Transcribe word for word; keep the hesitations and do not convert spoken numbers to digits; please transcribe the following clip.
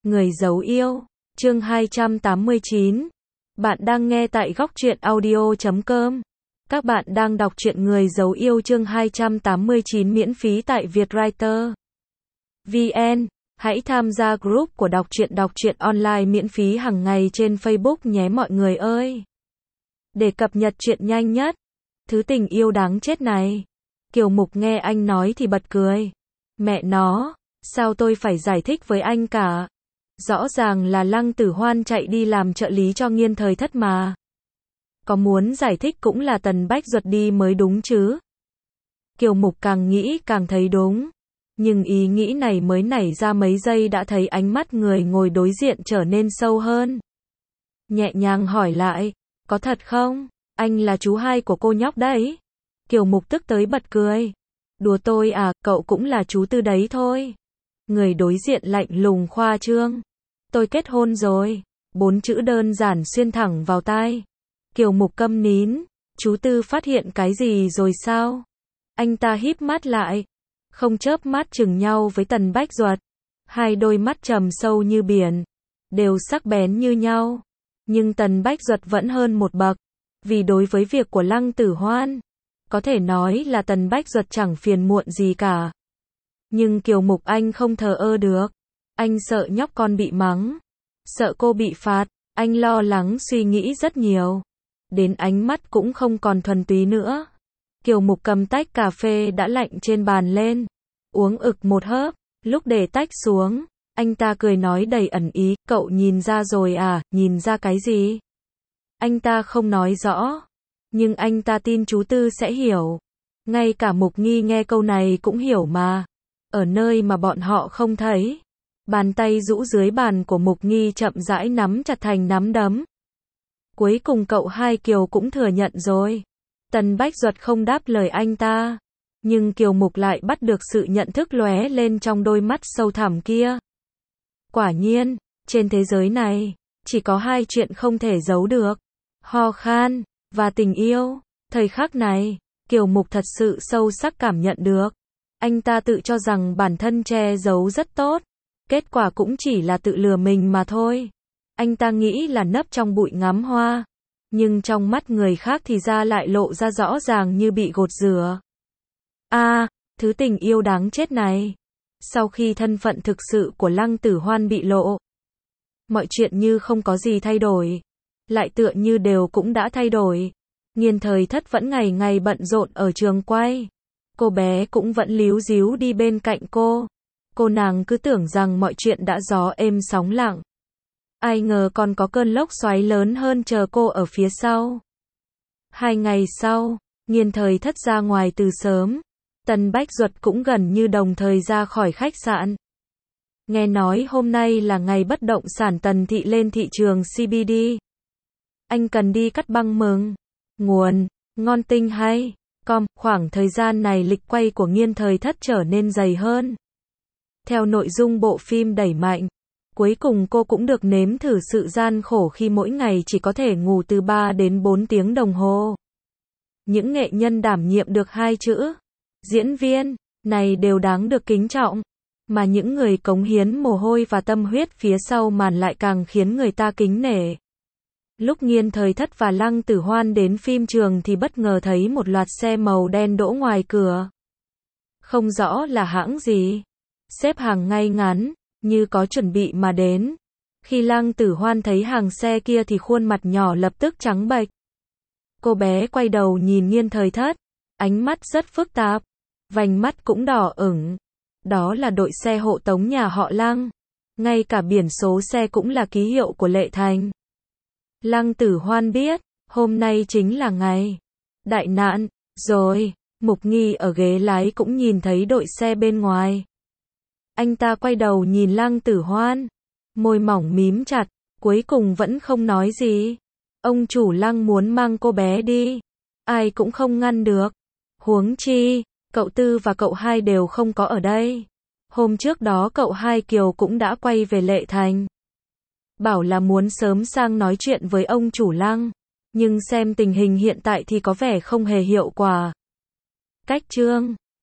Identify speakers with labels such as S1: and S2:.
S1: Người giấu yêu, chương hai trăm tám mươi chín. Bạn đang nghe tại góc truyện audio chấm com. Các bạn đang đọc truyện Người giấu yêu chương hai trăm tám mươi chín miễn phí tại Vietwriter vê en. Hãy tham gia group của đọc truyện đọc truyện online miễn phí hàng ngày trên Facebook nhé mọi người ơi. Để cập nhật truyện nhanh nhất. Thứ tình yêu đáng chết này. Kiều Mục nghe anh nói thì bật cười. Mẹ nó, sao tôi phải giải thích với anh cả? Rõ ràng là Lăng Tử Hoan chạy đi làm trợ lý cho Nghiên Thời Thất mà. Có muốn giải thích cũng là Tần Bách Duật đi mới đúng chứ. Kiều Mục càng nghĩ càng thấy đúng. Nhưng ý nghĩ này mới nảy ra mấy giây đã thấy ánh mắt người ngồi đối diện trở nên sâu hơn. Nhẹ nhàng hỏi lại, có thật không? Anh là chú hai của cô nhóc đấy. Kiều Mục tức tới bật cười. Đùa tôi à, cậu cũng là chú tư đấy thôi. Người đối diện lạnh lùng khoa trương. Tôi kết hôn rồi. Bốn chữ đơn giản xuyên thẳng vào tai. Kiều Mục câm nín. Chú tư phát hiện cái gì rồi sao? Anh ta híp mắt lại. Không chớp mắt chừng nhau với Tần Bách Duật. Hai đôi mắt trầm sâu như biển. Đều sắc bén như nhau. Nhưng Tần Bách Duật vẫn hơn một bậc. Vì đối với việc của Lăng Tử Hoan, có thể nói là Tần Bách Duật chẳng phiền muộn gì cả. Nhưng Kiều Mục anh không thờ ơ được. Anh sợ nhóc con bị mắng. Sợ cô bị phạt. Anh lo lắng suy nghĩ rất nhiều. Đến ánh mắt cũng không còn thuần túy nữa. Kiều Mục cầm tách cà phê đã lạnh trên bàn lên. Uống ực một hớp. Lúc để tách xuống, anh ta cười nói đầy ẩn ý. Cậu nhìn ra rồi à, nhìn ra cái gì? Anh ta không nói rõ. Nhưng anh ta tin chú Tư sẽ hiểu. Ngay cả Mục Nghi nghe câu này cũng hiểu mà. Ở nơi mà bọn họ không thấy. Bàn tay rũ dưới bàn của Mục Nghi chậm rãi nắm chặt thành nắm đấm. Cuối cùng cậu hai Kiều cũng thừa nhận rồi. Tần Bách Duật không đáp lời anh ta. Nhưng Kiều Mục lại bắt được sự nhận thức lóe lên trong đôi mắt sâu thẳm kia. Quả nhiên, trên thế giới này, chỉ có hai chuyện không thể giấu được. Ho khan, và tình yêu. Thời khắc này, Kiều Mục thật sự sâu sắc cảm nhận được. Anh ta tự cho rằng bản thân che giấu rất tốt. Kết quả cũng chỉ là tự lừa mình mà thôi. Anh ta nghĩ là nấp trong bụi ngắm hoa. Nhưng trong mắt người khác thì ra lại lộ ra rõ ràng như bị gột rửa. À, thứ tình yêu đáng chết này. Sau khi thân phận thực sự của Lăng Tử Hoan bị lộ, mọi chuyện như không có gì thay đổi. Lại tựa như đều cũng đã thay đổi. Nghiên Thời Thất vẫn ngày ngày bận rộn ở trường quay. Cô bé cũng vẫn líu díu đi bên cạnh cô. Cô nàng cứ tưởng rằng mọi chuyện đã gió êm sóng lặng. Ai ngờ còn có cơn lốc xoáy lớn hơn chờ cô ở phía sau. Hai ngày sau, Nghiên Thời Thất ra ngoài từ sớm. Tần Bách Duật cũng gần như đồng thời ra khỏi khách sạn. Nghe nói hôm nay là ngày bất động sản Tần Thị lên thị trường xê bê đê. Anh cần đi cắt băng mừng. Nguồn, ngon tinh hay. Com, khoảng thời gian này lịch quay của Nghiên Thời Thất trở nên dày hơn. Theo nội dung bộ phim đẩy mạnh, cuối cùng cô cũng được nếm thử sự gian khổ khi mỗi ngày chỉ có thể ngủ từ ba đến bốn tiếng đồng hồ. Những nghệ nhân đảm nhiệm được hai chữ diễn viên này đều đáng được kính trọng, mà những người cống hiến mồ hôi và tâm huyết phía sau màn lại càng khiến người ta kính nể. Lúc Nghiên Thời Thất và Lăng Tử Hoan đến phim trường thì bất ngờ thấy một loạt xe màu đen đỗ ngoài cửa. Không rõ là hãng gì. Xếp hàng ngay ngắn, như có chuẩn bị mà đến. Khi Lăng Tử Hoan thấy hàng xe kia thì khuôn mặt nhỏ lập tức trắng bệch. Cô bé quay đầu nhìn Nghiên Thời Thất. Ánh mắt rất phức tạp. Vành mắt cũng đỏ ửng. Đó là đội xe hộ tống nhà họ Lăng. Ngay cả biển số xe cũng là ký hiệu của Lệ Thành. Lăng Tử Hoan biết, hôm nay chính là ngày đại nạn, rồi. Mục Nghi ở ghế lái cũng nhìn thấy đội xe bên ngoài. Anh ta quay đầu nhìn Lăng Tử Hoan. Môi mỏng mím chặt, cuối cùng vẫn không nói gì. Ông chủ Lăng muốn mang cô bé đi. Ai cũng không ngăn được. Huống chi, cậu Tư và cậu hai đều không có ở đây. Hôm trước đó cậu hai Kiều cũng đã quay về Lệ Thành. Bảo là muốn sớm sang nói chuyện với ông chủ Lăng. Nhưng xem tình hình hiện tại thì có vẻ không hề hiệu quả. Cách chương